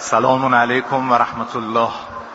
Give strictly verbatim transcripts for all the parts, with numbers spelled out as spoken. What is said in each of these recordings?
سلام علیکم و رحمت الله.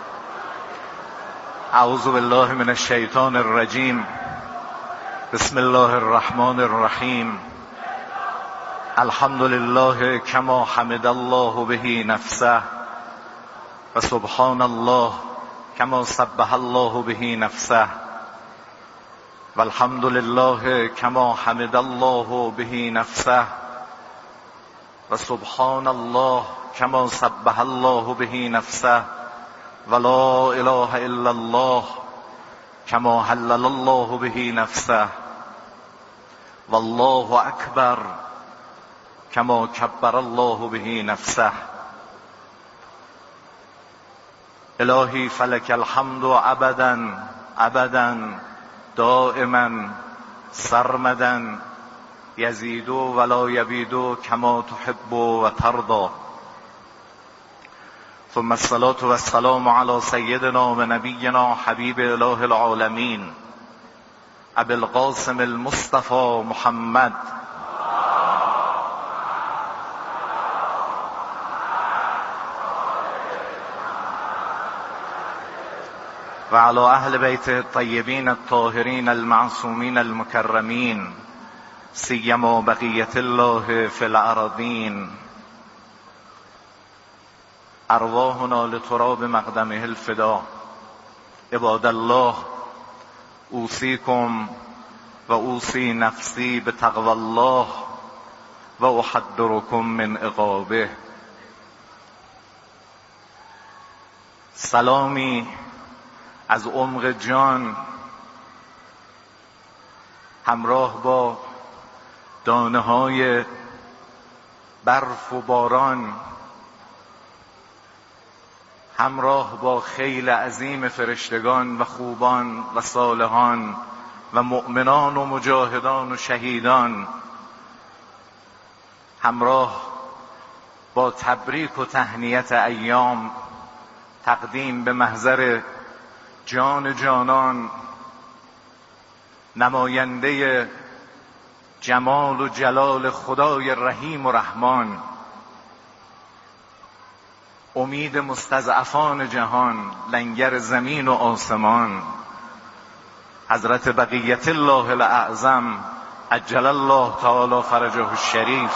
اعوذ بالله من الشیطان الرجیم. بسم الله الرحمن الرحیم. الحمد لله کما حمد الله به نفسه و سبحان الله کما سبح الله به نفسه و الحمد لله کما حمد الله به نفسه و سبحان الله کما سبح الله به نفسه و لا اله الا الله کما هلل الله به نفسه و الله اکبر کما کبر الله به نفسه. الهی فلک الحمد ابدا ابدا دائما سرمدا یزید ولا یبید کما تحب و ترضى. ثم الصلاة والسلام على سيدنا و نبینا حبیب اله العالمین ابی القاسم المصطفى محمد و علی اهل بیت الطیبین الطاهرین المعصومین المکرمین سیما بقیة الله فی الارضین. ارواحنا لتراب مقدمه الفدا. عباد الله اوصیکم و اوصی نفسی بتقوی الله و احذرکم من عقابه. سلامی از عمق جان همراه با دانه های برف و باران، همراه با خیل عظیم فرشتگان و خوبان و صالحان و مؤمنان و مجاهدان و شهیدان، همراه با تبریک و تهنیت ایام تقدیم به محضر جان جانان، نماینده جمال و جلال خدای رحیم و رحمان، امید مستضعفان جهان، لنگر زمین و آسمان، حضرت بقیت الله الاعظم عجل الله تعالی فرجه الشریف.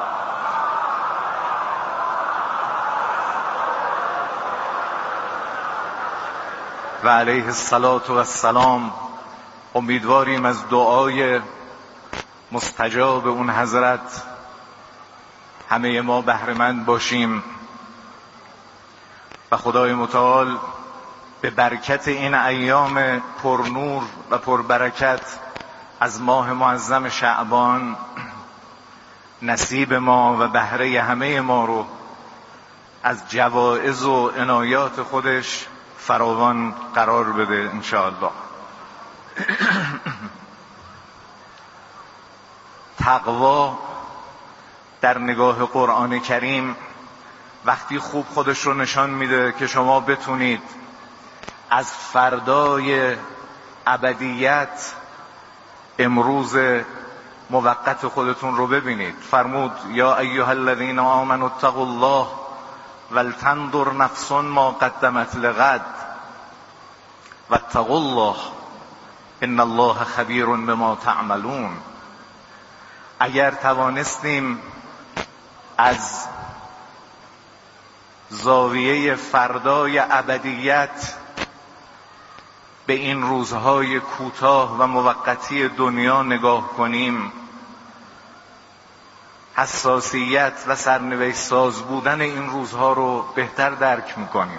و علیه الصلاة و السلام. امیدواریم از دعای مستجاب اون حضرت همه ما بهره‌مند باشیم و خدای متعال به برکت این ایام پرنور و پربرکت از ماه معظم شعبان نصیب ما و بهره همه ما رو از جوایز و عنایات خودش فراوان قرار بده انشاءالله. تقوا در نگاه قرآن کریم وقتی خوب خودش رو نشان میده که شما بتونید از فردای ابدیت امروز موقت خودتون رو ببینید. فرمود یا ایها الذین آمنوا اتقوا الله ولتنظر نفس ما قدمت لغد واتقوا الله ان الله خبیر بما تعملون. اگر توانستیم از زاویه فردای ابدیت به این روزهای کوتاه و موقتی دنیا نگاه کنیم، حساسیت و سرنوشت ساز بودن این روزها رو بهتر درک میکنیم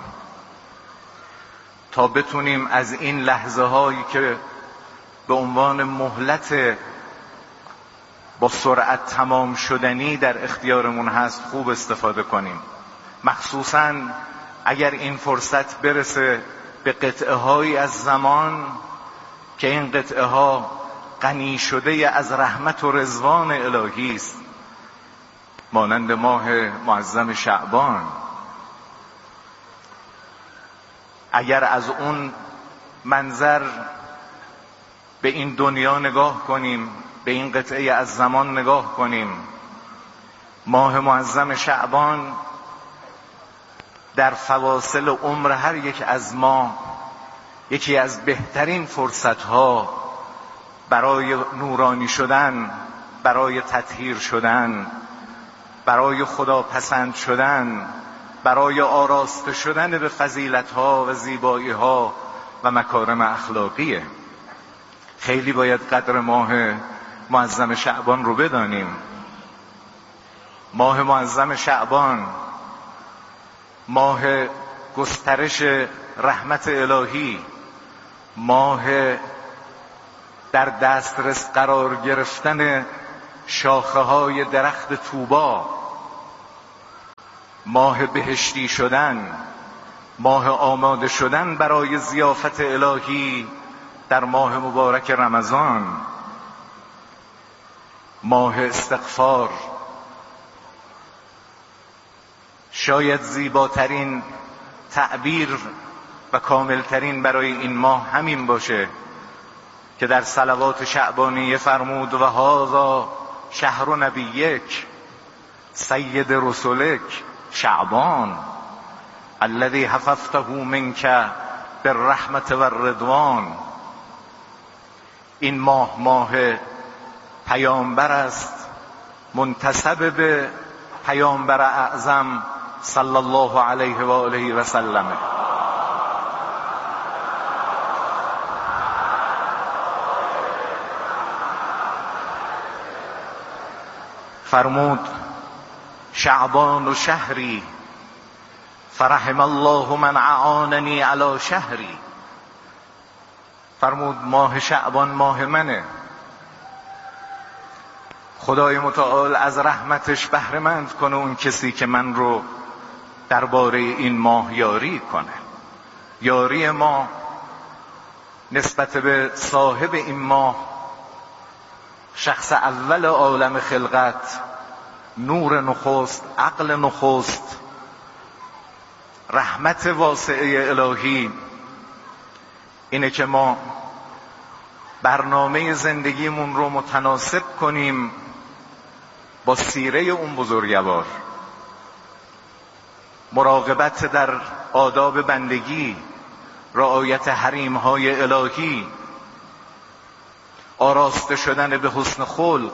تا بتونیم از این لحظه هایی که به عنوان مهلت با سرعت تمام شدنی در اختیارمون هست خوب استفاده کنیم. مخصوصاً اگر این فرصت برسه به قطعه هایی از زمان که این قطعه ها غنی شده از رحمت و رضوان الهی است، مانند ماه معظم شعبان. اگر از اون منظر به این دنیا نگاه کنیم، به این قطعه از زمان نگاه کنیم، ماه معظم شعبان در فواصل عمر هر یک از ما یکی از بهترین فرصتها برای نورانی شدن، برای تطهیر شدن، برای خدا پسند شدن، برای آراسته شدن به فضیلتها و زیباییها و مکارم اخلاقیه. خیلی باید قدر ماه معظم شعبان رو بدانیم. ماه معظم شعبان ماه گسترش رحمت الهی، ماه در دسترس قرار گرفتن شاخه های درخت طوبا، ماه بهشتی شدن، ماه آماده شدن برای ضیافت الهی در ماه مبارک رمضان، ماه استغفار. شاید زیباترین تعبیر و کاملترین برای این ماه همین باشه که در صلوات شعبانیه فرمود و هذا شهر نبیک سید رسولک شعبان الذی حفظته منک بالرحمت والرضوان. این ماه ماه پیامبر است، منتسب به پیامبر اعظم صلی الله علیه و آله و سلم. فرمود شعبان و شهری فرحم الله من اعاننی علی شهری. فرمود ماه شعبان ماه منه، خدای متعال از رحمتش بهره مند کنه اون کسی که من رو درباره این ماه یاری کنه. یاری ما نسبت به صاحب این ماه، شخص اول عالم خلقت، نور نخست، عقل نخست، رحمت واسعه الهی، اینه که ما برنامه زندگیمون رو متناسب کنیم با سیره اون بزرگوار. مراقبت در آداب بندگی، رعایت حریم‌های الهی، آراسته شدن به حسن خلق.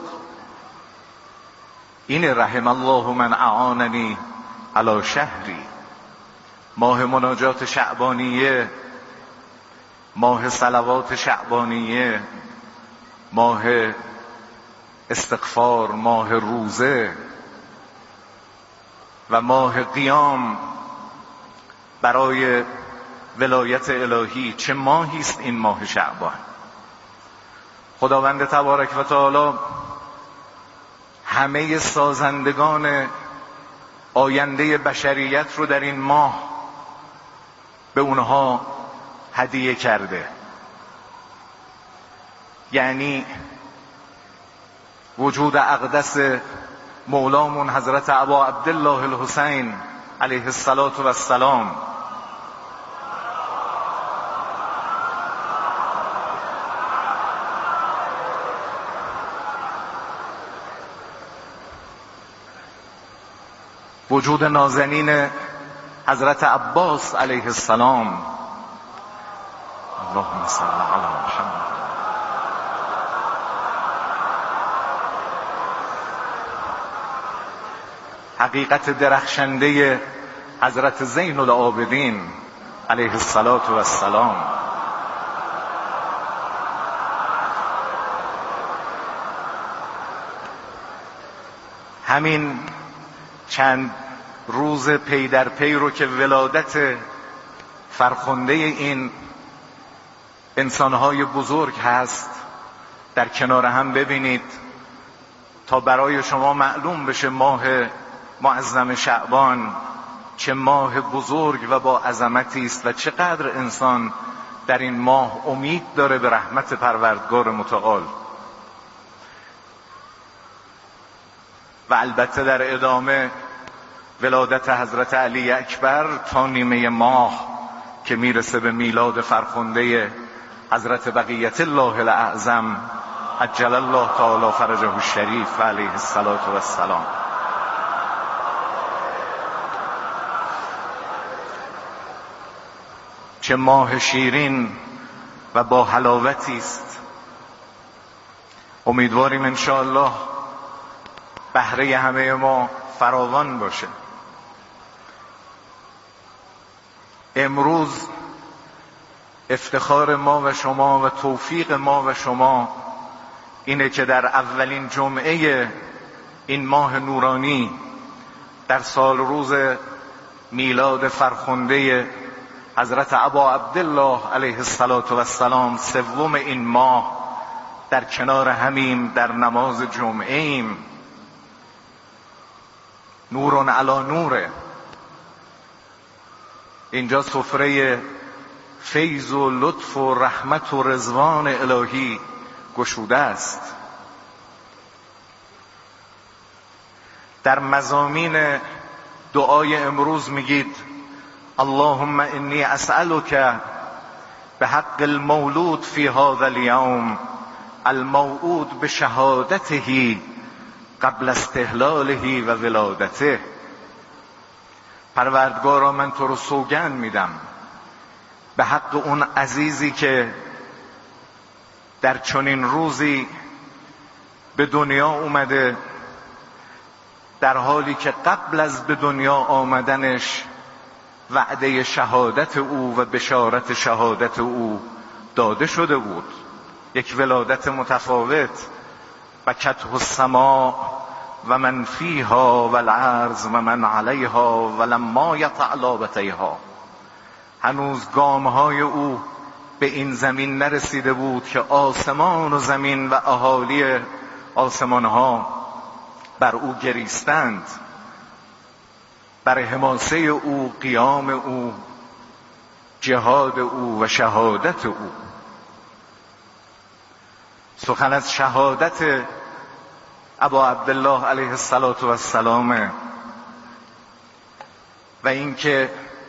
این رحم الله من اعاننی علی شهری. ماه مناجات شعبانیه، ماه صلوات شعبانیه، ماه استغفار، ماه روزه و ماه قیام برای ولایت الهی. چه ماهی است این ماه شعبان! خداوند تبارک و تعالی همه سازندگان آینده بشریت رو در این ماه به اونها هدیه کرده. یعنی وجود اقدس مولامون حضرت ابا عبدالله الحسین علیه السلام وجود نازنین حضرت عباس علیه السلام، اللهم صل علی محمد، حقیقت درخشنده حضرت زین العابدین علیه السلام، همین چند روز پی در پی رو که ولادت فرخنده این انسانهای بزرگ هست در کنار هم ببینید تا برای شما معلوم بشه ماه معظم شعبان چه ماه بزرگ و با عظمتی است و چقدر انسان در این ماه امید داره به رحمت پروردگار متعال. و البته در ادامه ولادت حضرت علی اکبر تا نیمه ماه که میرسه به میلاد فرخنده حضرت بقیت الله الاعظم عجل الله تعالی فرجه الشریف علیه الصلاة والسلام. چه ماه شیرین و با حلاوتی است. امیدواریم انشاءالله بهره همه ما فراوان باشه. امروز افتخار ما و شما و توفیق ما و شما اینه که در اولین جمعه این ماه نورانی در سال روز میلاد فرخنده حضرت ابا عبدالله علیه السلام سوم این ماه در کنار همیم در نماز جمعه ایم. نورون علی نوره. اینجا سفره فیض و لطف و رحمت و رضوان الهی گشوده است. در مضامین دعای امروز میگید اللهم انی اسألک بحق المولود فی هذا اليوم الموعود بشهادته قبل استهلاله و ولادته. پروردگارا من تو رو سوگند میدم به حق اون عزیزی که در چنین روزی به دنیا اومده، در حالی که قبل از به دنیا آمدنش وعده شهادت او و بشارت شهادت او داده شده بود. یک ولادت متفاوت. بکته السماء و من فیها و الارض و من علیها و لما یطع لابتیها. هنوز گامهای او به این زمین نرسیده بود که آسمان و زمین و اهالی آسمانها بر او گریستند، بر حماسه او، قیام او، جهاد او و شهادت او. سخن از شهادت ابا عبدالله علیه السلام و اینکه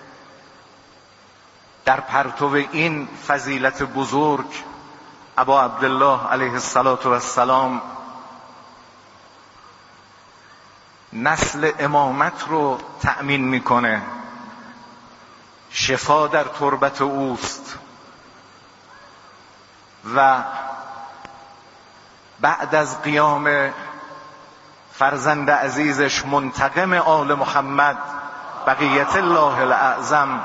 در پرتو این فضیلت بزرگ ابا عبدالله علیه السلام نسل امامت رو تأمین میکنه. شفا در تربت اوست و بعد از قیام فرزند عزیزش منتقم آل محمد بقیت الله الاعظم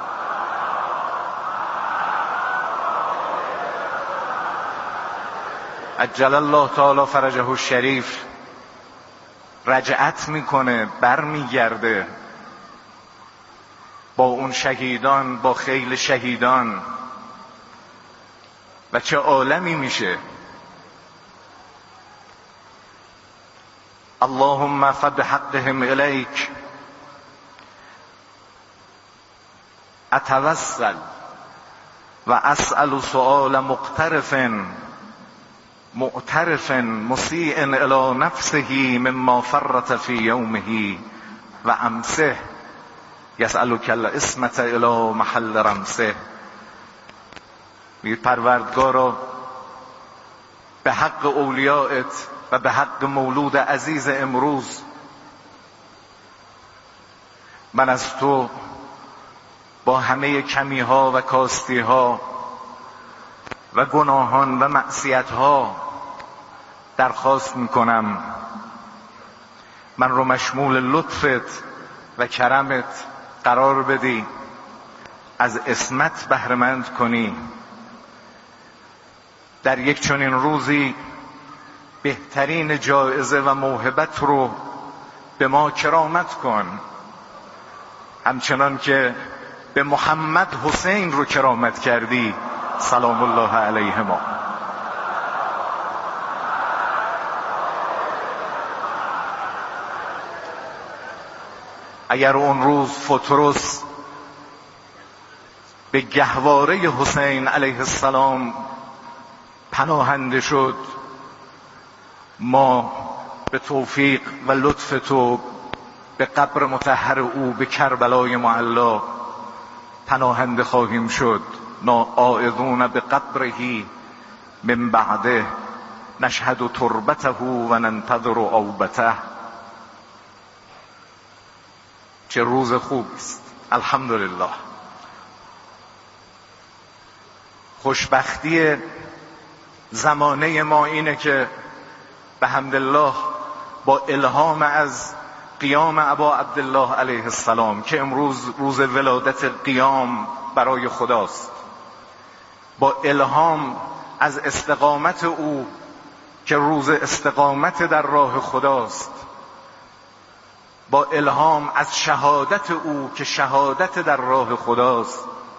عجل الله تعالی فرجه الشریف رجعت میکنه، بر میگرده با اون شهیدان، با خیل شهیدان، و چه عالمی میشه. اللهم فبحقهم الیک اتوسل و اسأل سؤال مقترف معترف مسیء الی نفسه مما فرط فی یومه و امسه یسألک العصمة الی محل رمسه. میگه پروردگارا به حق اولیائت و به حق مولود عزیز امروز من از تو با همه کمی ها و کاستی ها و گناهان و معصیت ها درخواست میکنم من رو مشمول لطفت و کرمت قرار بدی، از عصمت بهره‌مند کنی. در یک چنین روزی بهترین جایزه و موهبت رو به ما کرامت کن، همچنان که به محمد حسین رو کرامت کردی سلام الله علیهما. اگر اون روز فترس به گهواره حسین علیه السلام پناهنده شد، ما به توفیق و لطف تو به قبر مطهر او به کربلای معلا پناهنده خواهیم شد. ناعائذون به قبره من بعده نشهد تربته و ننتظر اوبته. چه روز خوب است. الحمدلله. خوشبختی زمانه ما اینه که به حمدالله با الهام از قیام ابا عبدالله علیه السلام که امروز روز ولادت قیام برای خداست، با الهام از استقامت او که روز استقامت در راه خداست، با الهام از شهادت او که شهادت در راه خداست،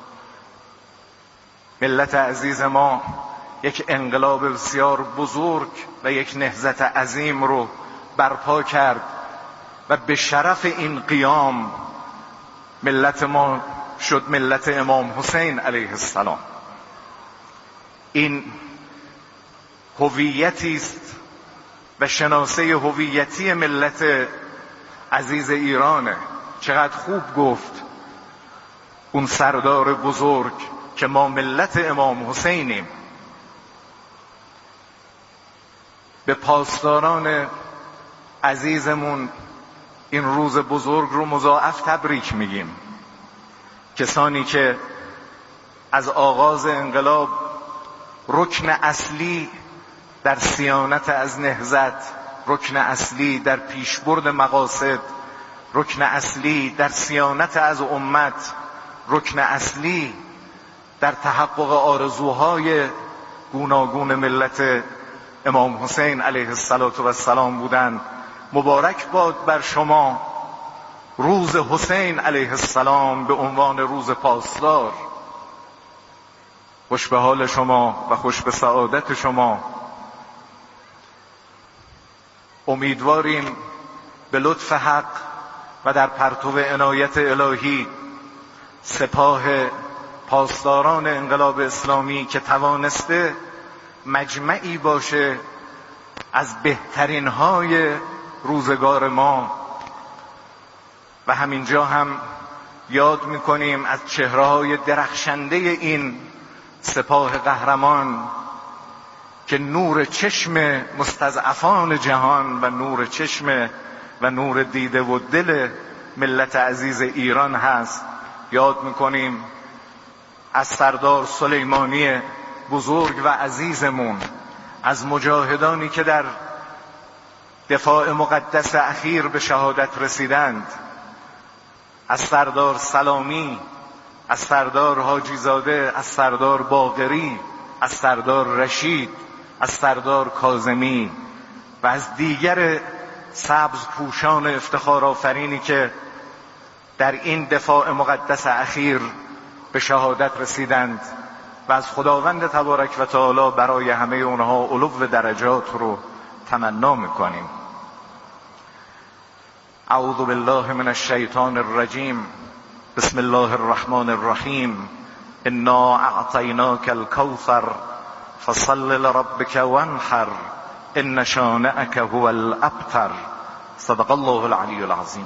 ملت عزیز ما یک انقلاب بسیار بزرگ و یک نهضت عظیم رو برپا کرد و به شرف این قیام ملت ما شد ملت امام حسین علیه السلام. این هویتی است و شناسه هویتی ملت عزیز ایرانه. چقدر خوب گفت اون سردار بزرگ که ما ملت امام حسینیم. به پاسداران عزیزمون این روز بزرگ رو مضاعف تبریک میگیم. کسانی که از آغاز انقلاب رکن اصلی در صیانت از نهضت، رکن اصلی در پیشبرد مقاصد، رکن اصلی در صیانت از امت، رکن اصلی در تحقق آرزوهای گوناگون ملت امام حسین علیه السلام بودند. مبارک باد بر شما روز حسین علیه السلام به عنوان روز پاسدار. خوش به حال شما و خوش به سعادت شما. امیدواریم به لطف حق و در پرتو عنایت الهی سپاه پاسداران انقلاب اسلامی که توانسته مجمعی باشه از بهترین های روزگار ما، و همینجا هم یاد میکنیم از چهره‌های درخشنده این سپاه قهرمان که نور چشم مستضعفان جهان و نور چشم و نور دیده و دل ملت عزیز ایران هست. یاد میکنیم از سردار سلیمانی بزرگ و عزیزمون، از مجاهدانی که در دفاع مقدس اخیر به شهادت رسیدند، از سردار سلامی، از سردار حاجی زاده، از سردار باقری، از سردار رشید، از سردار کاظمی و از دیگر سبز پوشان افتخار آفرینی که در این دفاع مقدس اخیر به شهادت رسیدند و از خداوند تبارک و تعالی برای همه اونها علو درجات رو تمنا میکنیم. اعوذ بالله من الشیطان الرجیم. بسم الله الرحمن الرحیم. انا اعطیناک الکوثر فصل لربک وانحر ان شانئک هو الابتر. صدق الله العلی العظیم.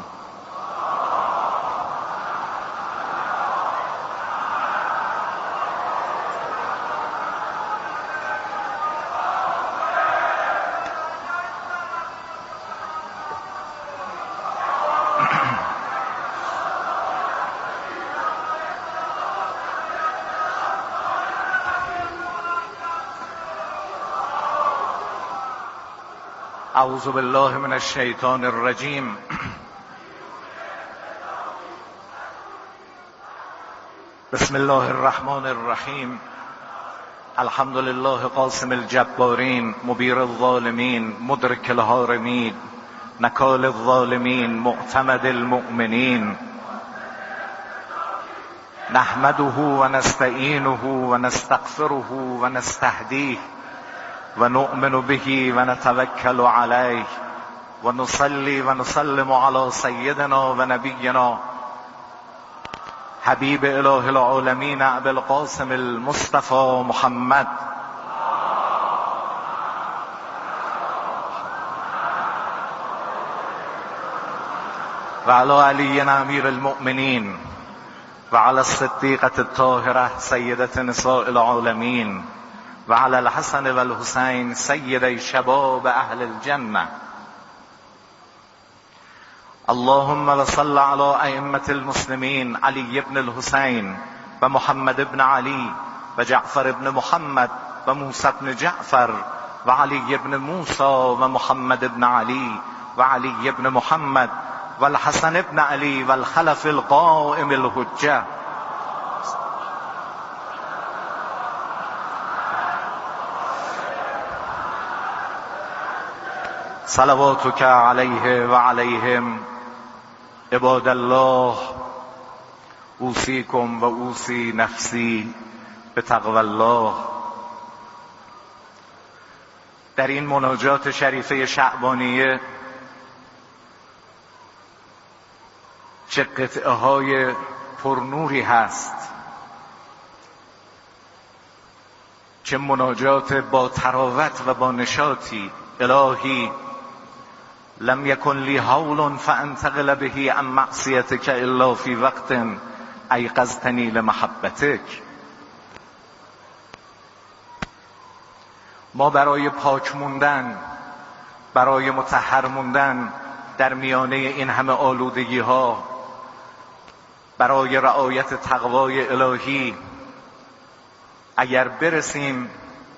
اعوذ بالله من الشیطان الرجیم. بسم الله الرحمن الرحیم. الحمد لله قاسم الجبارین مبیر الظالمین مدرک الهارمین نکال الظالمین معتمد المؤمنین. نحمده و نستعینه و نستغفره و نستهدیه و نؤمن به و نتوکل علیه و نصلی و نسلم علی سیدنا و نبینا حبیب اله العالمین ابی القاسم المصطفى محمد و علی علی امیر المؤمنین و علی الصدیقة الطاهرة سیدة نساء العالمین و علی الحسن و الحسین سیدی شباب اهل الجنه. اللهم صل علی ائمة المسلمین علی بن الحسین و محمد بن علی و جعفر ابن محمد و موسی ابن جعفر و علی ابن موسی و محمد ابن علی و علی ابن محمد و الحسن ابن علی و الخلف القائم الحجه. صلواتک علیه و علیهم. عباد الله، اوصیکم و اوصی نفسی بتقوی الله. در این مناجات شریفه شعبانیه چه قطعه های پرنوری هست، چه مناجات با تراوت و با نشاطی. الهی لم یکن لی حول فانتقل به عن معصیتک الا فی وقت ایقظتنی لمحبتک. ما برای پاک موندن، برای مطهر موندن در میانه این همه آلودگی ها، برای رعایت تقوای الهی، اگر برسیم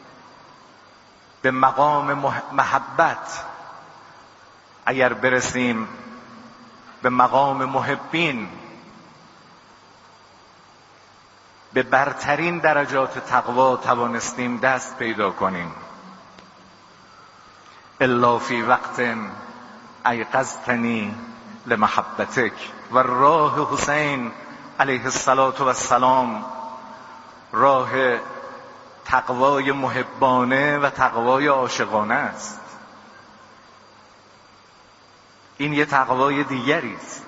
به مقام محبت، اگر برسیم به مقام محبین، به برترین درجات تقوا توانستیم دست پیدا کنیم. الا فی وقت ایقظتنی لمحبتک. و راه حسین علیه السلام راه تقوای محبانه و تقوای عاشقانه است. این یه تقوای دیگری است.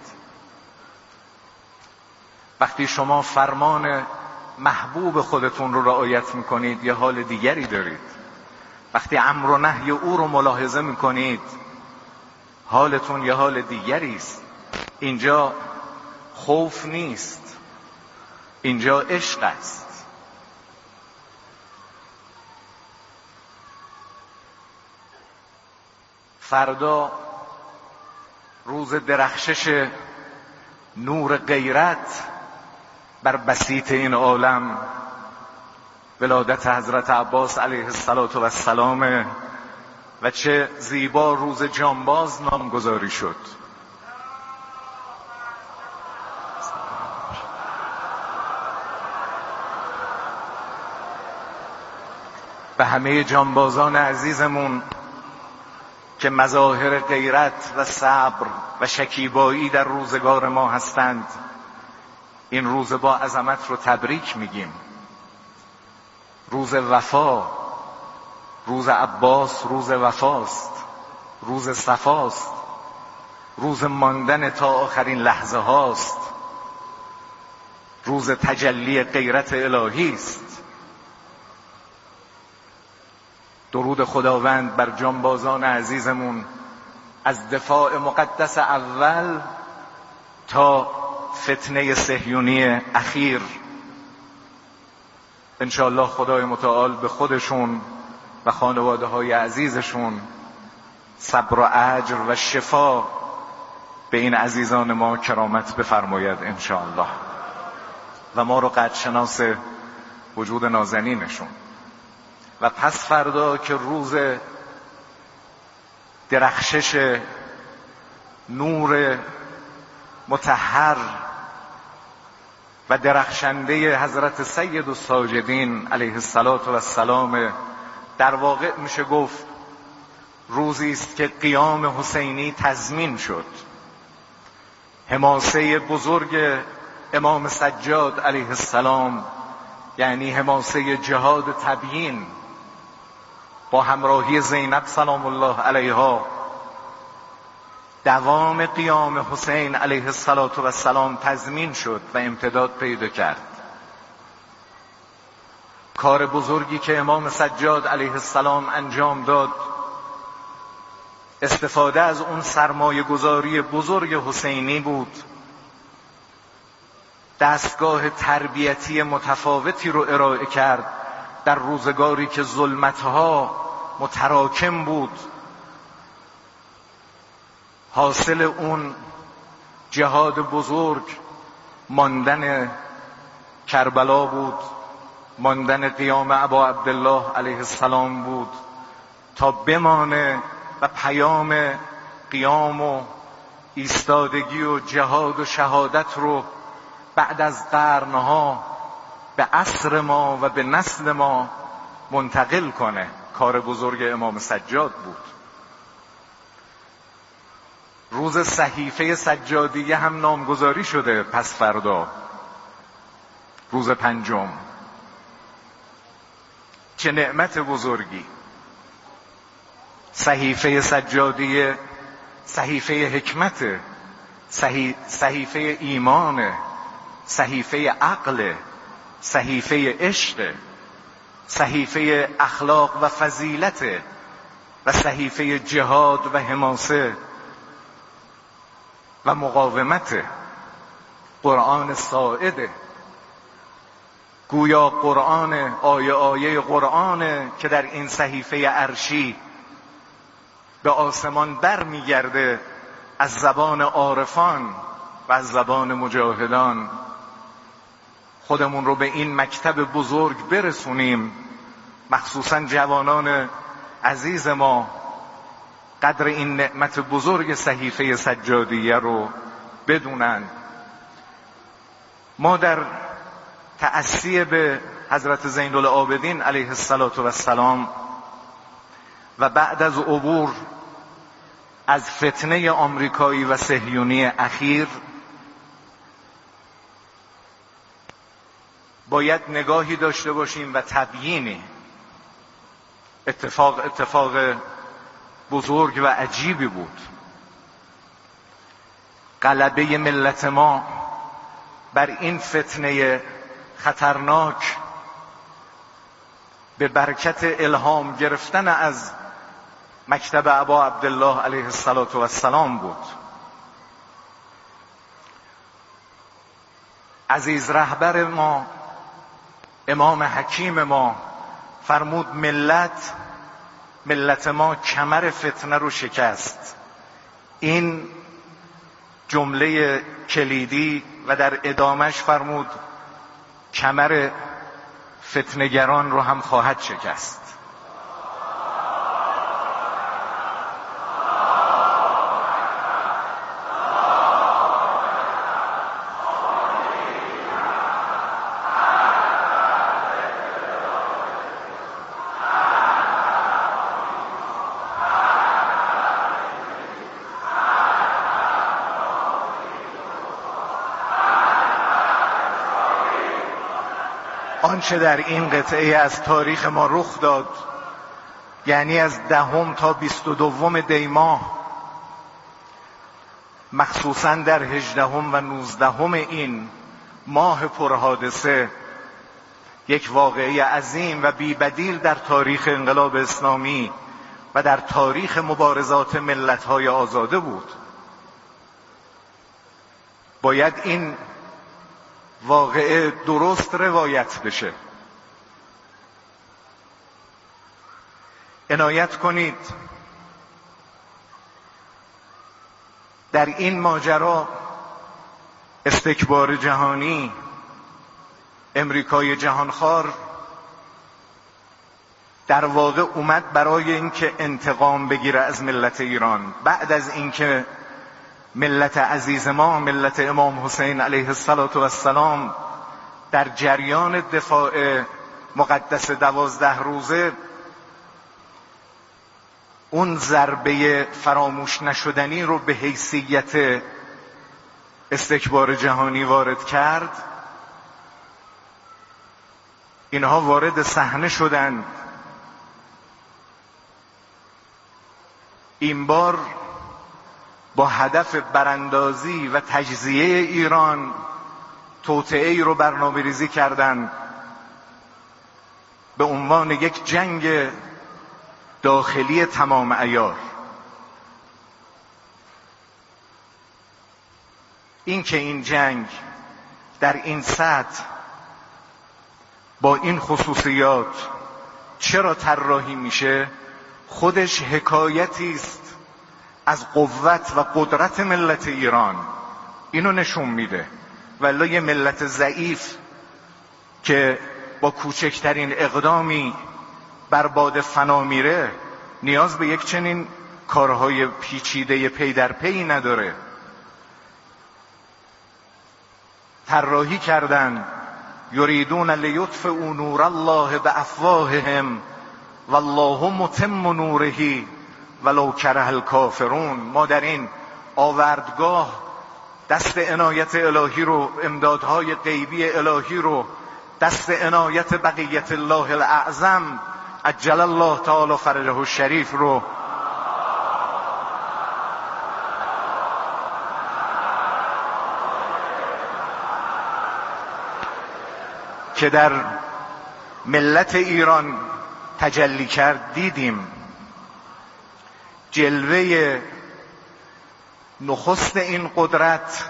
وقتی شما فرمان محبوب خودتون رو رعایت میکنید یه حال دیگری دارید. وقتی امر و نهی او رو ملاحظه میکنید حالتون یه حال دیگری است. اینجا خوف نیست، اینجا عشق است. فردا روز درخشش نور غیرت بر بسیط این عالم، ولادت حضرت عباس علیه السلام، و چه زیبا روز جانباز نامگذاری شد. به همه جانبازان عزیزمون که مظاهر غیرت و صبر و شکیبایی در روزگار ما هستند، این روز با عظمت رو تبریک میگیم. روز وفا، روز عباس روز وفاست، روز صفاست، روز ماندن تا آخرین لحظه هاست، روز تجلی غیرت الهی است. درود خداوند بر جانبازان عزیزمون از دفاع مقدس اول تا فتنه صهیونی اخیر. انشاءالله خدای متعال به خودشون و خانواده های عزیزشون صبر و اجر و شفا به این عزیزان ما کرامت بفرماید انشاءالله، و ما رو قدرشناس وجود نازنینشون. و پس فردا که روز درخشش نور مطهر و درخشنده حضرت سید الساجدین علیه السلام، در واقع میشه گفت روزی است که قیام حسینی تضمین شد. حماسه بزرگ امام سجاد علیه السلام، یعنی حماسه جهاد تبیین با همراهی زینب سلام الله علیها، دوام قیام حسین علیه السلام تضمین شد و امتداد پیدا کرد. کار بزرگی که امام سجاد علیه السلام انجام داد، استفاده از اون سرمایه گذاری بزرگ حسینی بود. دستگاه تربیتی متفاوتی رو ارائه کرد در روزگاری که ظلمتها متراکم بود. حاصل اون جهاد بزرگ ماندن کربلا بود، ماندن قیام ابا عبدالله علیه السلام بود تا بمانه و پیام قیام و ایستادگی و جهاد و شهادت رو بعد از قرنها به عصر ما و به نسل ما منتقل کنه. کار بزرگ امام سجاد بود. روز صحیفه سجادیه هم نامگذاری شده پس فردا، روز پنجم. چه نعمت بزرگی! صحیفه سجادیه صحیفه حکمت، صحیفه ایمان، صحیفه عقل، صحیفه عشق، صحیفه اخلاق و فضیلت و صحیفه جهاد و حماسه و مقاومت. قرآن ساعده، گویا قرآن آیه آیه قرآن که در این صحیفه عرشی به آسمان بر میگرده از زبان عارفان و از زبان مجاهدان. خودمون رو به این مکتب بزرگ برسونیم، مخصوصا جوانان عزیز ما قدر این نعمت بزرگ صحیفه سجادیه رو بدونن. ما در تأسی به حضرت زین العابدین علیه السلام و بعد از عبور از فتنه آمریکایی و صهیونی اخیر باید نگاهی داشته باشیم و تبیینی. اتفاق اتفاق بزرگ و عجیبی بود. غلبه ملت ما بر این فتنه خطرناک به برکت الهام گرفتن از مکتب ابا عبدالله علیه السلام بود. عزیز رهبر ما، امام حکیم ما فرمود ملت ملت ما کمر فتنه رو شکست. این جمله کلیدی و در ادامش فرمود کمر فتنه‌گران رو هم خواهد شکست. آنچه در این قطعه از تاریخ ما رخ داد، یعنی از دهم تا بیست و دوم دی ماه، مخصوصا در هجدهم و نوزدهم این ماه پرحادثه، یک واقعه عظیم و بی‌بدیل در تاریخ انقلاب اسلامی و در تاریخ مبارزات ملت‌های آزاده بود. باید این واقعه درست روایت بشه. عنایت کنید در این ماجرا استکبار جهانی، امریکای جهانخوار در واقع اومد برای اینکه انتقام بگیره از ملت ایران. بعد از اینکه ملت عزیز ما، ملت امام حسین علیه السلام در جریان دفاع مقدس دوازده روزه اون ضربه فراموش نشدنی رو به حیثیت استکبار جهانی وارد کرد، اینها وارد صحنه شدند. این بار با هدف براندازی و تجزیه ایران توطئه‌ای رو برنامه‌ریزی کردند به عنوان یک جنگ داخلی تمام عیار. این که این جنگ در این سطح با این خصوصیات چرا طراحی میشه، خودش حکایتی است از قوت و قدرت ملت ایران. اینو نشون میده. ولی یه ملت ضعیف که با کوچکترین اقدامی بر باد فنا میره نیاز به یک چنین کارهای پیچیده پی در پی نداره. طراحی کردن یریدون لیطفئوا نور الله بافواههم والله متم نوره ولو کره الکافرون. ما در این آوردگاه دست عنایت الهی رو، امدادهای غیبی الهی رو، دست عنایت بقیت الله الاعظم عجل الله تعالی فرجه الشریف رو که در ملت ایران تجلی کرد دیدیم. جلوه نخست این قدرت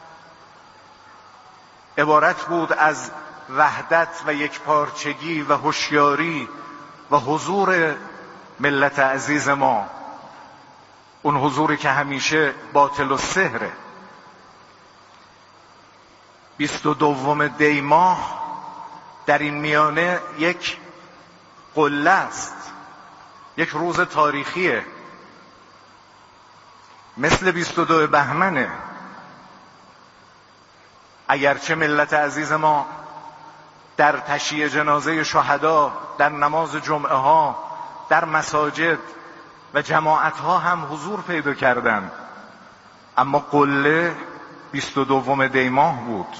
عبارت بود از وحدت و یکپارچگی و هوشیاری و حضور ملت عزیز ما، اون حضوری که همیشه باطل و سحره. بیست و دوم دی ماه در این میانه یک قله است، یک روز تاریخیه، مثل بیست و دو بهمنه. اگرچه ملت عزیز ما در تشییع جنازه شهدا، در نماز جمعه ها، در مساجد و جماعت ها هم حضور پیدا کردند، اما قله بیست و دوم دی ماه بود.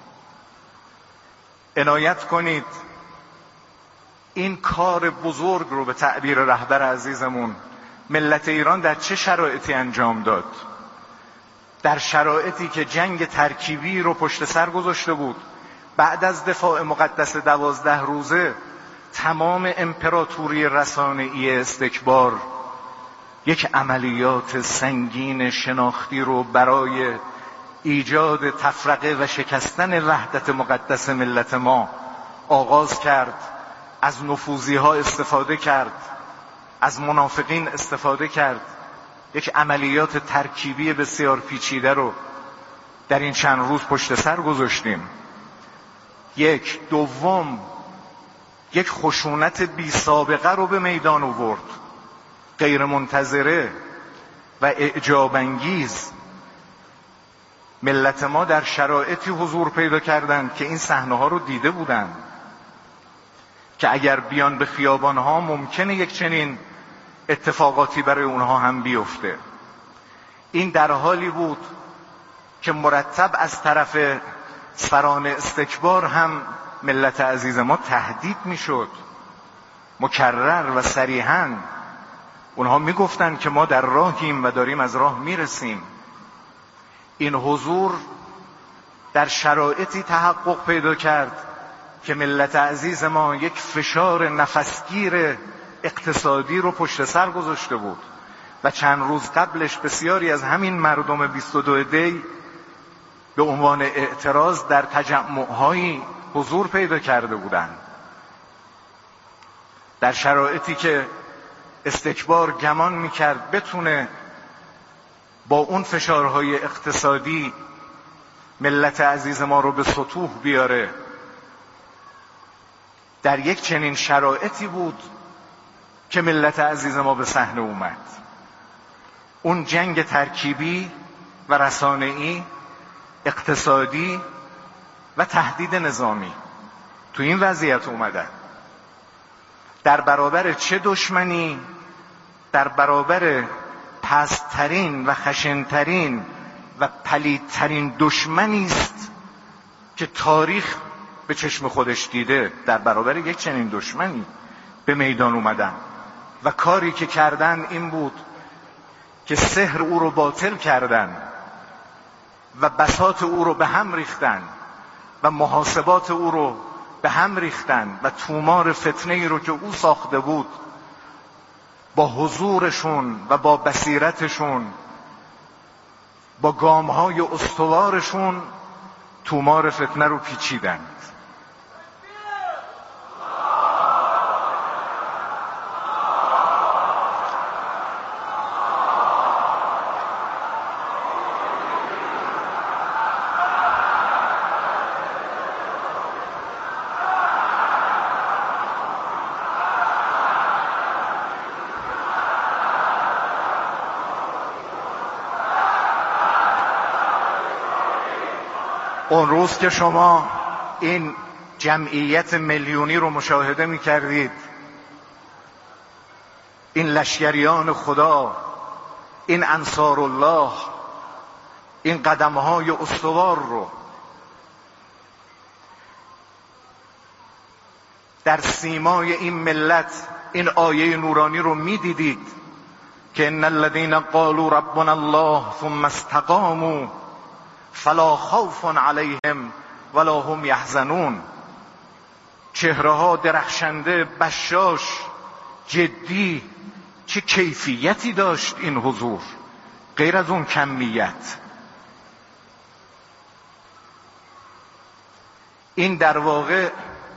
عنایت کنید این کار بزرگ رو به تعبیر رهبر عزیزمون ملت ایران در چه شرایطی انجام داد؟ در شرایطی که جنگ ترکیبی رو پشت سر گذاشته بود. بعد از دفاع مقدس دوازده روزه تمام امپراتوری رسانه‌ای استکبار یک عملیات سنگین شناختی رو برای ایجاد تفرقه و شکستن وحدت مقدس ملت ما آغاز کرد. از نفوذی ها استفاده کرد، از منافقین استفاده کرد. یک عملیات ترکیبی بسیار پیچیده رو در این چند روز پشت سر گذاشتیم. یک دوم یک خشونت بی سابقه رو به میدان آورد، غیر منتظره و اعجاب انگیز. ملت ما در شرایطی حضور پیدا کردند که این صحنه ها رو دیده بودند که اگر بیان به خیابان ها ممکنه یک چنین اتفاقاتی برای اونها هم بیفته. این در حالی بود که مرتب از طرف سران استکبار هم ملت عزیز ما تهدید میشد، مکرر و صریحاً. اونها میگفتند که ما در راهیم و داریم از راه میرسیم. این حضور در شرایطی تحقق پیدا کرد که ملت عزیز ما یک فشار نفسگیر اقتصادی رو پشت سر گذاشته بود و چند روز قبلش بسیاری از همین مردم بیست و دو دی به عنوان اعتراض در تجمع‌هایی حضور پیدا کرده بودند. در شرایطی که استکبار گمان میکرد بتونه با اون فشارهای اقتصادی ملت عزیز ما رو به سطوح بیاره، در یک چنین شرایطی بود که ملت عزیز ما به صحنه اومد. اون جنگ ترکیبی و رسانه‌ای، اقتصادی و تهدید نظامی تو این وضعیت اومدن. در برابر چه دشمنی؟ در برابر پست‌ترین و خشن‌ترین و پلیدترین دشمنی است که تاریخ به چشم خودش دیده. در برابر یک چنین دشمنی به میدان اومدن و کاری که کردن این بود که سحر او رو باطل کردن و بساط او رو به هم ریختن و محاسبات او رو به هم ریختن و تومار فتنه ای رو که او ساخته بود با حضورشون و با بصیرتشون، با گامهای استوارشون تومار فتنه رو پیچیدن. اون روز که شما این جمعیت میلیونی رو مشاهده می کردید، این لشکریان خدا، این انصار الله، این قدمهای استوار رو در سیمای این ملت، این آیه نورانی رو می دیدید که ان الذين قالوا ربنا الله ثم استقاموا فلا خوف علیهم ولا هم یحزنون. چهره ها درخشنده، بشاش، جدی. چه کیفیتی داشت این حضور غیر از اون کمیت؟ این در واقع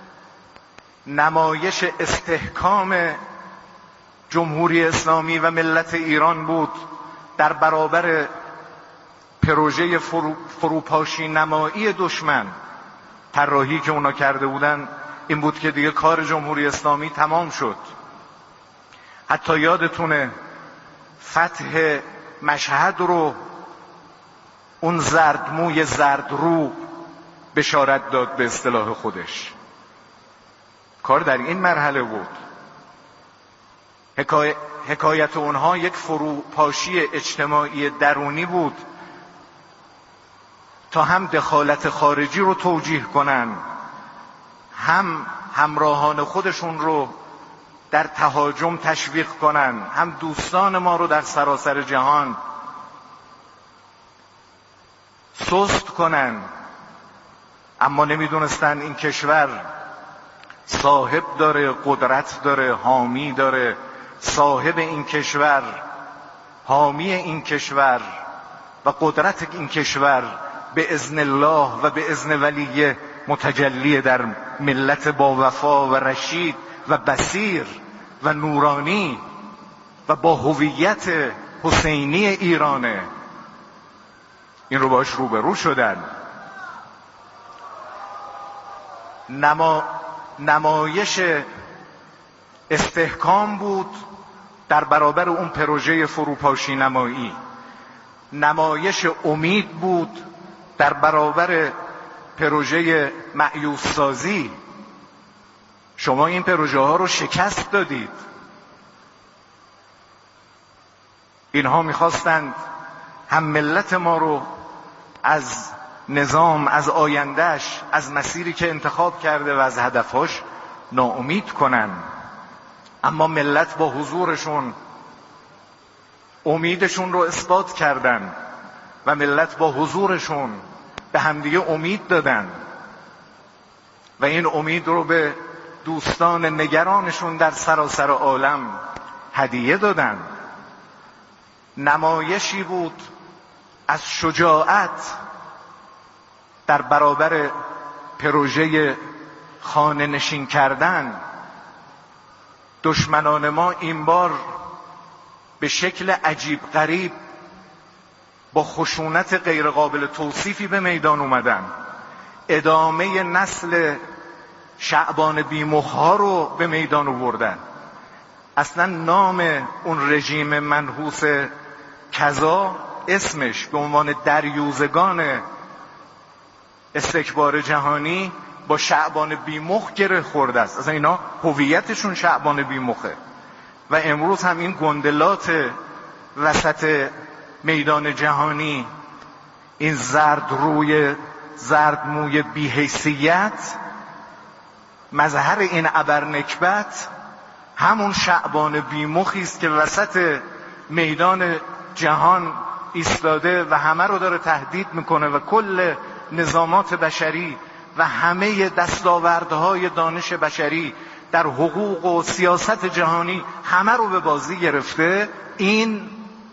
نمایش استحکام جمهوری اسلامی و ملت ایران بود در برابر پروژه فرو، فروپاشی نمایی دشمن. طراحی که اونا کرده بودن این بود که دیگه کار جمهوری اسلامی تمام شد. حتی یادتونه فتح مشهد رو اون زردموی زردرو بشارت داد به اصطلاح خودش. کار در این مرحله بود. حکای... حکایت اونها یک فروپاشی اجتماعی درونی بود تا هم دخالت خارجی رو توجیه کنن، هم همراهان خودشون رو در تهاجم تشویق کنن، هم دوستان ما رو در سراسر جهان سست کنن. اما نمیدونستن این کشور صاحب داره، قدرت داره، حامی داره. صاحب این کشور، حامی این کشور و قدرت این کشور به اذن الله و به اذن ولیه متجلی در ملت با وفا و رشید و بصیر و نورانی و با هویت حسینی ایرانه. این رو باش روبرو شدن. نما نمایش استحکام بود در برابر اون پروژه فروپاشی نمایی. نمایش امید بود در برابر پروژه مأیوس سازی. شما این پروژه ها رو شکست دادید. اینها میخواستند هم ملت ما رو از نظام، از آیندهش، از مسیری که انتخاب کرده و از هدفش ناامید کنن. اما ملت با حضورشون امیدشون رو اثبات کردن و ملت با حضورشون به همدیگه امید دادن و این امید رو به دوستان نگرانشون در سراسر عالم هدیه دادن. نمایشی بود از شجاعت در برابر پروژه خانه نشین کردن. دشمنان ما این بار به شکل عجیب غریب با خشونت غیر قابل توصیفی به میدان اومدن. ادامه نسل شعبان بیمخها رو به میدان آوردن. اصلا نام اون رژیم منحوس کذا، اسمش به عنوان دریوزگان استکبار جهانی با شعبان بیمخ گره خورده است. اصلا اینا هویتشون شعبان بیمخه و امروز هم این گندلات وسط میدان جهانی، این زرد روی زرد موی بی‌حیثیت، مظهر این ابرنکبت همون شعبان بیمخی است که وسط میدان جهان ایستاده و همه رو داره تهدید میکنه و کل نظامات بشری و همه دستاوردهای دانش بشری در حقوق و سیاست جهانی همه رو به بازی گرفته. این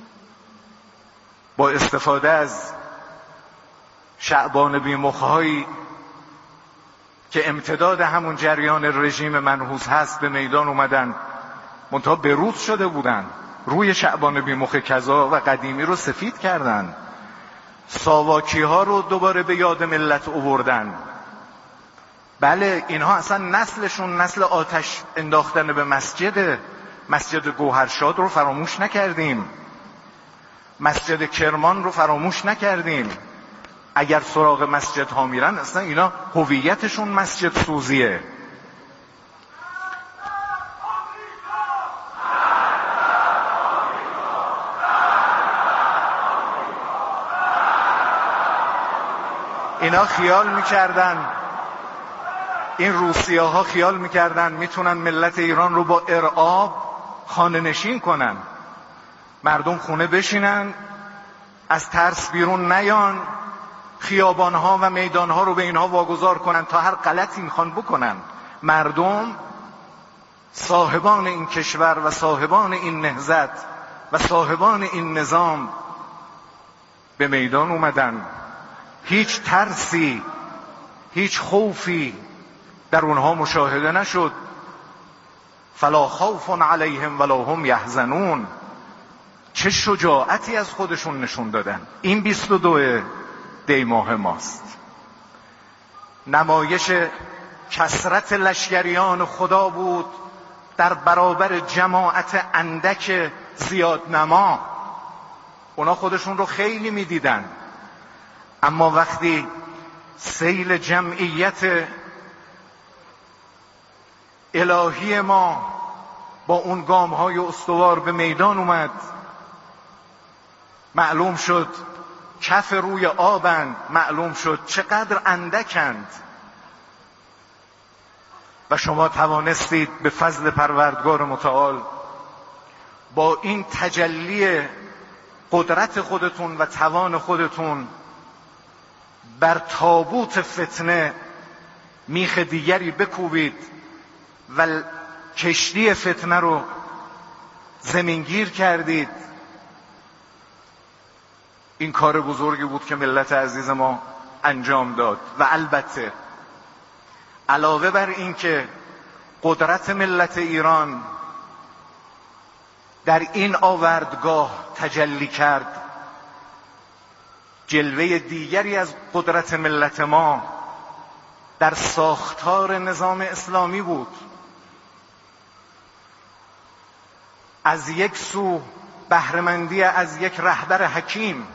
با استفاده از شعبان بیمخهایی که امتداد همون جریان رژیم منحوس هست به میدان اومدن، منتها بروز شده بودن، روی شعبان بیمخ کذا و قدیمی رو سفید کردن. ساواکی ها رو دوباره به یاد ملت آوردن. بله اینها اصلا نسلشون نسل آتش انداختن به مسجد مسجد گوهرشاد رو فراموش نکردیم، مسجد کرمان رو فراموش نکردیم، اگر سراغ مسجد ها میرن اصلا اینا هویتشون مسجد سوزیه. اینا خیال میکردن، این روسیه ها خیال میکردن میتونن ملت ایران رو با ارعاب خانه نشین کنن، مردم خونه بشینن، از ترس بیرون نیان، خیابان ها و میدان ها رو به اینها واگذار کنن تا هر غلطی میخوان بکنن. مردم صاحبان این کشور و صاحبان این نهضت و صاحبان این نظام به میدان اومدن. هیچ ترسی، هیچ خوفی در اونها مشاهده نشد. فلا خوف علیهم ولا هم یحزنون. چه شجاعتی از خودشون نشون دادن. این بیست و دو دی ماه ماست. نمایش کثرت لشکریان خدا بود در برابر جماعت اندک زیادنما. اونا خودشون رو خیلی میدیدن، اما وقتی سیل جمعیت الهی ما با اون گام‌های استوار به میدان اومد، معلوم شد کف روی آبند، معلوم شد چقدر اندکند و شما توانستید به فضل پروردگار متعال با این تجلی قدرت خودتون و توان خودتون بر تابوت فتنه میخ دیگری بکوبید و کشتی فتنه رو زمینگیر کردید. این کار بزرگی بود که ملت عزیز ما انجام داد. و البته علاوه بر این که قدرت ملت ایران در این آوردگاه تجلی کرد، جلوه دیگری از قدرت ملت ما در ساختار نظام اسلامی بود. از یک سو بهره‌مندی از یک رهبر حکیم،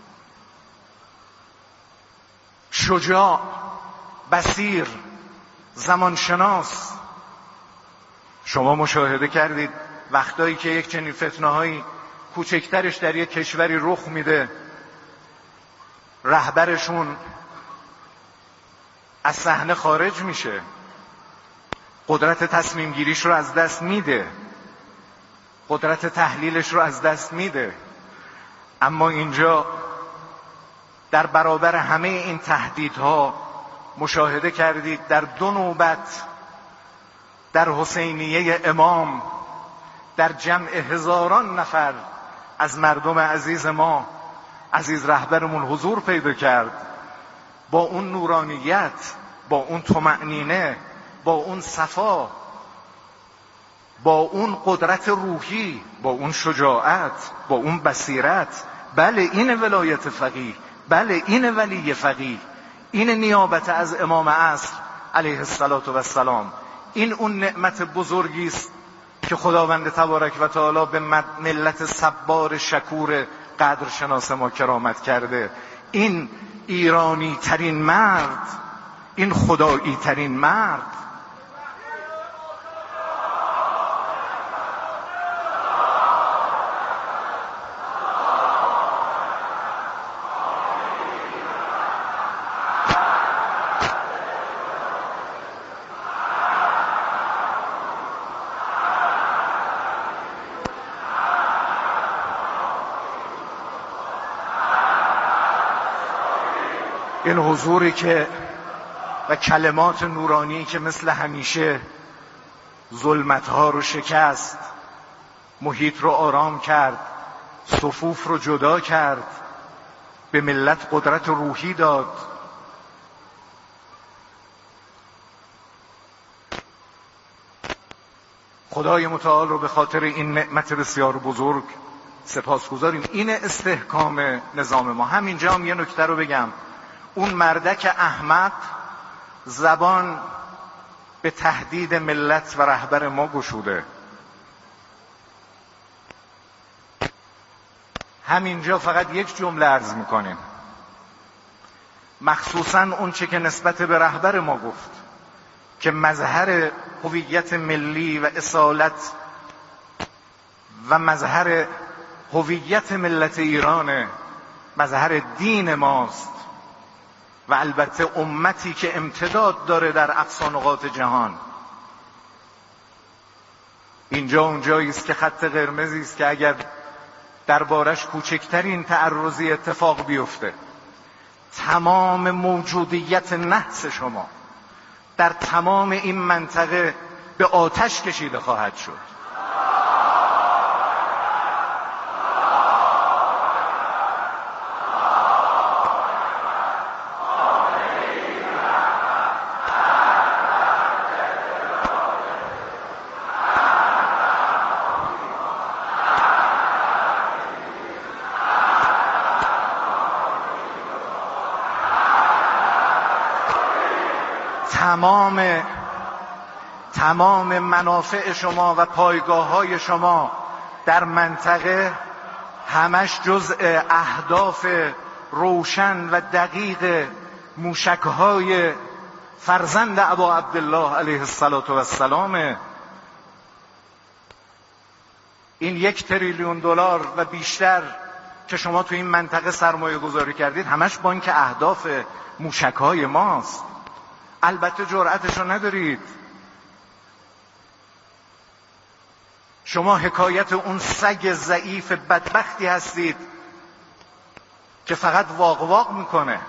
شجاع، بصیر، زمانشناس. شما مشاهده کردید وقتایی که یک چنین فتنه‌هایی کوچکترش در یک کشوری رخ میده، رهبرشون از صحنه خارج میشه، قدرت تصمیم گیریش رو از دست میده، قدرت تحلیلش رو از دست میده. اما اینجا در برابر همه این تهدیدها مشاهده کردید در دو نوبت در حسینیه امام در جمع هزاران نفر از مردم عزیز ما، عزیز رهبرمون حضور پیدا کرد، با اون نورانیت، با اون طمأنینه، با اون صفا، با اون قدرت روحی، با اون شجاعت، با اون بصیرت. بله این ولایت فقیه، بله این ولی فقیه، این نیابت از امام عصر علیه السلام. این اون نعمت بزرگی است که خداوند تبارک و تعالی به ملت صبار شکور قدرشناس ما کرامت کرده. این ایرانی ترین مرد، این خدایی ترین مرد. این حضوری که و کلمات نورانی که مثل همیشه ظلمتها رو شکست، محیط رو آرام کرد، صفوف رو جدا کرد، به ملت قدرت روحی داد. خدای متعال رو به خاطر این نعمت بسیار بزرگ سپاسگزاریم. این استحکام نظام ما. همینجا هم یه نکته رو بگم، اون مردک احمق زبان به تهدید ملت و رهبر ما گشوده. همینجا فقط یک جمله عرض میکنیم. مخصوصاً اون چه که نسبت به رهبر ما گفت که مظهر هویت ملی و اصالت و مظهر هویت ملت ایران، مظهر دین ماست و البته امتی که امتداد داره در اقصی نقاط جهان. اینجا اونجایی است که خط قرمزی است که اگر دربارش کوچکترین تعرضی اتفاق بیفته تمام موجودیت نحس شما در تمام این منطقه به آتش کشیده خواهد شد. تمام تمام منافع شما و پایگاه های شما در منطقه همش جزء اهداف روشن و دقیق موشکهای فرزند ابا عبدالله علیه السلام. این یک تریلیون دلار و بیشتر که شما تو این منطقه سرمایه گذاری کردید همش بانک اهداف موشکهای ماست. البته جرأتشو ندارید. شما حکایت اون سگ ضعیف بدبختی هستید که فقط واق واق میکنه.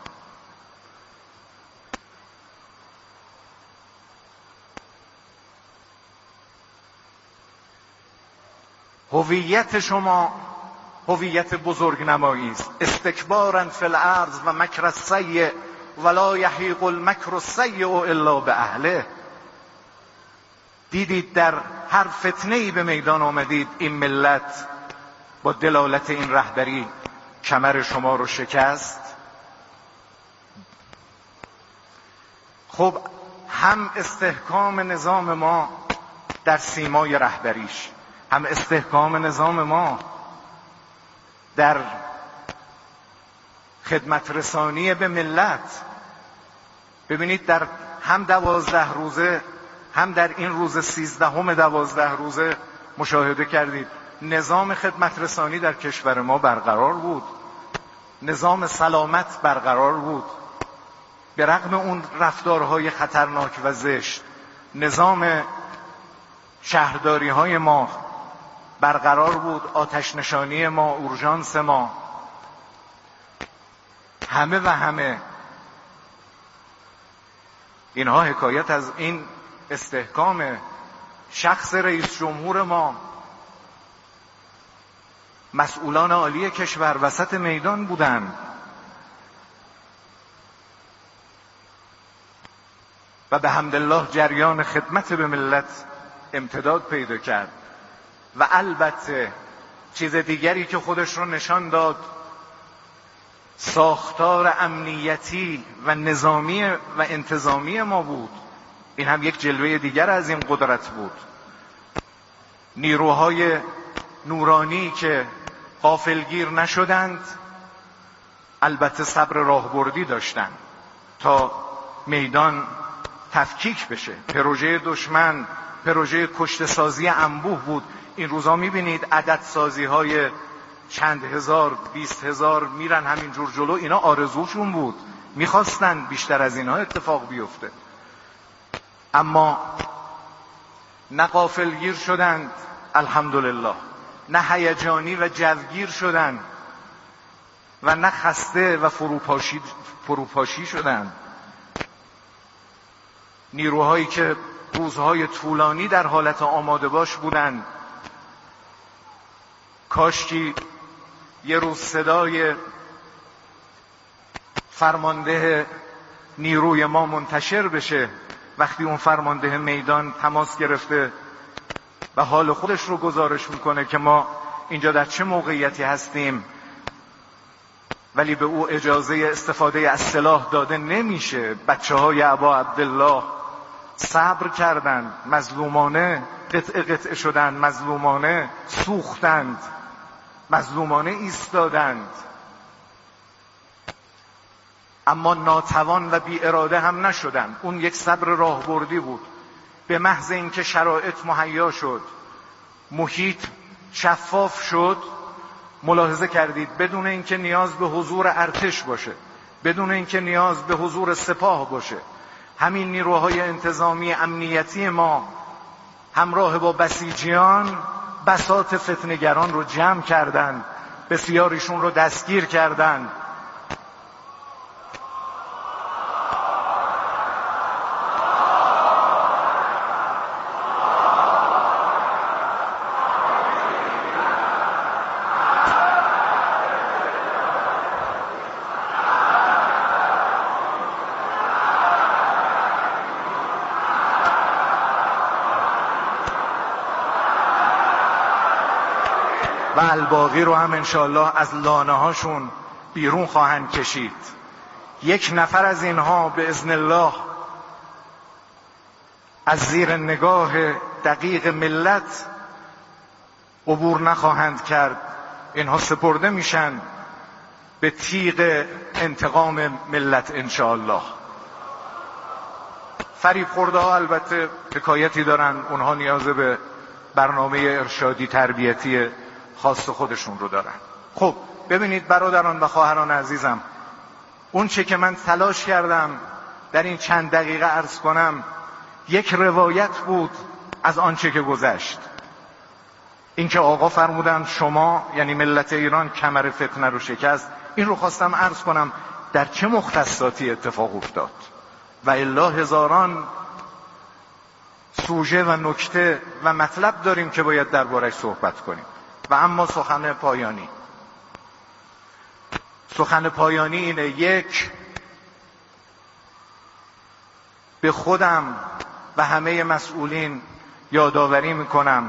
هویت شما هویت بزرگنمایی است. استکبارا فی الارض و مکر السیء ولا یحیق المکر السیء الا باهله. دیدید در هر فتنه‌ای به میدان آمدید این ملت با دلالت این رهبری کمر شما رو شکست. خب هم استحکام نظام ما در سیمای رهبریش، هم استحکام نظام ما در خدمت رسانی به ملت. ببینید در هم دوازده روزه هم در این روز سیزدهم دوازده روزه مشاهده کردید نظام خدمت رسانی در کشور ما برقرار بود، نظام سلامت برقرار بود، به رغم اون رفتارهای خطرناک و زشت نظام شهرداری های ما برقرار بود، آتش نشانی ما، اورژانس ما، همه و همه اینها حکایت از این استحکام شخص رئیس جمهور ما. مسئولان عالی کشور وسط میدان بودند و به حمدالله جریان خدمت به ملت امتداد پیدا کرد. و البته چیز دیگری که خودش رو نشان داد ساختار امنیتی و نظامی و انتظامی ما بود. این هم یک جلوه دیگر از این قدرت بود. نیروهای نورانی که غافلگیر نشدند البته صبر راهبردی داشتند تا میدان تفکیک بشه. پروژه دشمن پروژه کشته سازی انبوه بود. این روزا میبینید عدد سازی های چند هزار، بیست هزار میرن همینجور جلو. اینا آرزوشون بود، میخواستن بیشتر از اینها اتفاق بیفته، اما نه غافلگیر شدند الحمدلله، نه هیجانی و جوگیر شدند و نه خسته و فروپاشی, فروپاشی شدند. نیروهایی که روزهای طولانی در حالت آماده باش بودند، کاشکی یه روز صدای فرمانده نیروی ما منتشر بشه وقتی اون فرمانده میدان تماس گرفته و حال خودش رو گزارش میکنه که ما اینجا در چه موقعیتی هستیم، ولی به او اجازه استفاده از سلاح داده نمیشه. بچه های ابا عبدالله صبر کردند، مظلومانه قطعه قطعه شدند، مظلومانه سوختند، مظلومانه ایستادند. اما ناتوان و بی اراده هم نشدن. اون یک صبر راهبردی بود. به محض اینکه شرایط مهیا شد، محیط شفاف شد، ملاحظه کردید بدون اینکه نیاز به حضور ارتش باشه، بدون اینکه نیاز به حضور سپاه باشه، همین نیروهای انتظامی امنیتی ما همراه با بسیجیان بساط فتنه‌گران رو جمع کردند، بسیاریشون رو دستگیر کردند. و الباقی رو هم انشاءالله از لانه هاشون بیرون خواهند کشید. یک نفر از اینها به اذن الله از زیر نگاه دقیق ملت عبور نخواهند کرد. اینها سپرده میشن به تیغ انتقام ملت انشاءالله. فریب خورده ها البته حکایتی دارن، اونها نیاز به برنامه ارشادی تربیتی خاص خودشون رو دارن. خب ببینید برادران و خواهران عزیزم، اون چه که من تلاش کردم در این چند دقیقه عرض کنم یک روایت بود از آنچه که گذشت. اینکه آقا فرمودن شما یعنی ملت ایران کمر فتنه رو شکست، این رو خواستم عرض کنم در چه مختصاتی اتفاق افتاد و الا هزاران سوژه و نکته و مطلب داریم که باید دربارش صحبت کنیم. و اما سخن پایانی سخن پایانی اینه: یک، به خودم و همه مسئولین یادآوری میکنم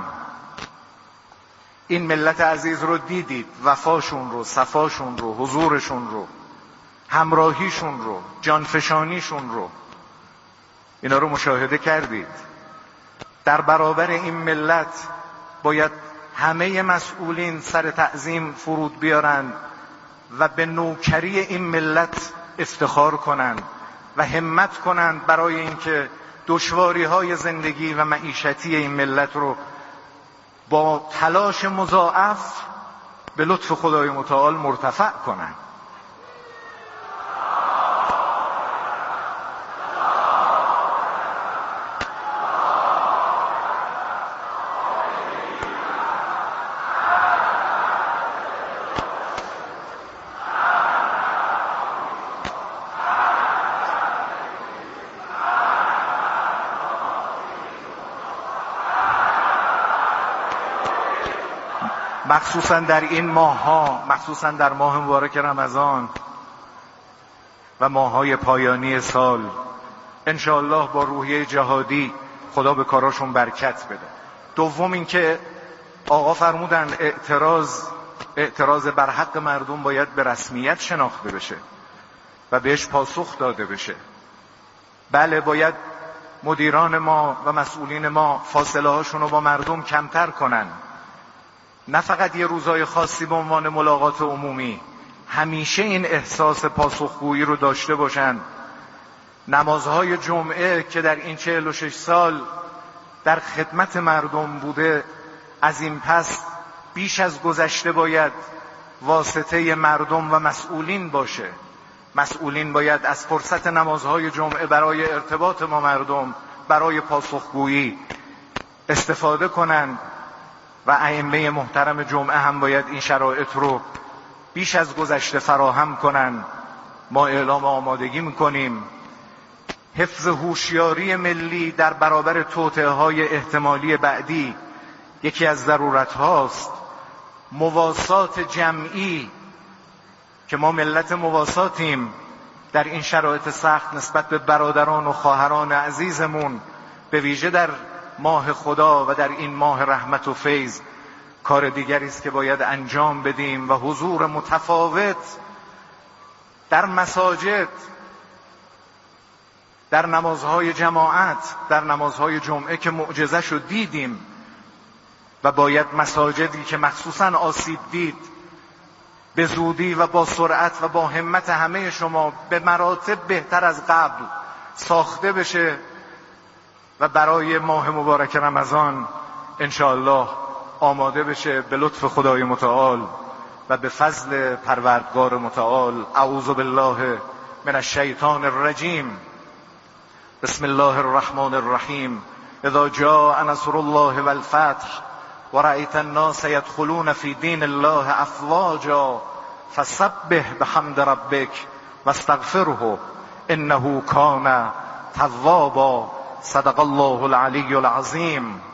این ملت عزیز رو دیدید، وفاشون رو، صفاشون رو، حضورشون رو، همراهیشون رو، جانفشانیشون رو، اینا رو مشاهده کردید. در برابر این ملت باید همه مسئولین سر تعظیم فرود بیارند و به نوکری این ملت افتخار کنند و همت کنند برای اینکه دشواری های زندگی و معیشتی این ملت رو با تلاش مضاعف به لطف خدای متعال مرتفع کنند. مخصوصا در این ماه ها، مخصوصا در ماه مبارک رمضان و ماه‌های پایانی سال، انشاءالله با روحیه جهادی خدا به کاراشون برکت بده. دوم اینکه آقا فرمودن اعتراض اعتراض بر حق مردم باید به رسمیت شناخته بشه و بهش پاسخ داده بشه. بله، باید مدیران ما و مسئولین ما فاصله هاشون رو با مردم کمتر کنن، نه فقط یه روزای خاصی به عنوان ملاقات عمومی، همیشه این احساس پاسخگویی رو داشته باشن. نمازهای جمعه که در این چهل و شش سال در خدمت مردم بوده، از این پس بیش از گذشته باید واسطه مردم و مسئولین باشه. مسئولین باید از فرصت نمازهای جمعه برای ارتباط با مردم، برای پاسخگویی استفاده کنند و ائمه محترم جمعه هم باید این شرایط رو بیش از گذشته فراهم کنن. ما اعلام آمادگی میکنیم حفظ هوشیاری ملی در برابر توطئه‌های احتمالی بعدی یکی از ضرورت هاست. مواسات جمعی که ما ملت مواساتیم، در این شرایط سخت نسبت به برادران و خواهران عزیزمون، به ویژه در ماه خدا و در این ماه رحمت و فیض، کار دیگری است که باید انجام بدیم و حضور متفاوت در مساجد، در نمازهای جماعت، در نمازهای جمعه که معجزه شو دیدیم و باید مساجدی که مخصوصا آسیب دید به زودی و با سرعت و با همت همه شما به مراتب بهتر از قبل ساخته بشه و برای ماه مبارک رمضان انشاءالله آماده بشه به لطف خدای متعال و به فضل پروردگار متعال. اعوذ بالله من الشیطان الرجیم. بسم الله الرحمن الرحیم. اذا جاء نصر الله والفتح ورأيت الناس يدخلون في دين الله افواجا فسبح بحمد ربك واستغفره انه كان توابا. صدق الله العلی العظیم.